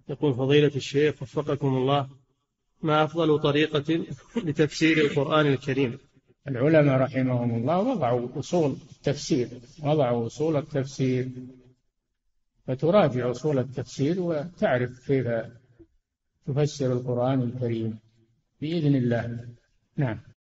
يقول فضيلة الشيخ وفقكم الله، ما أفضل طريقة لتفسير القرآن الكريم؟ العلماء رحمهم الله وضعوا أصول التفسير، فتراجع أصول التفسير وتعرف كيف تفسر القرآن الكريم بإذن الله. نعم.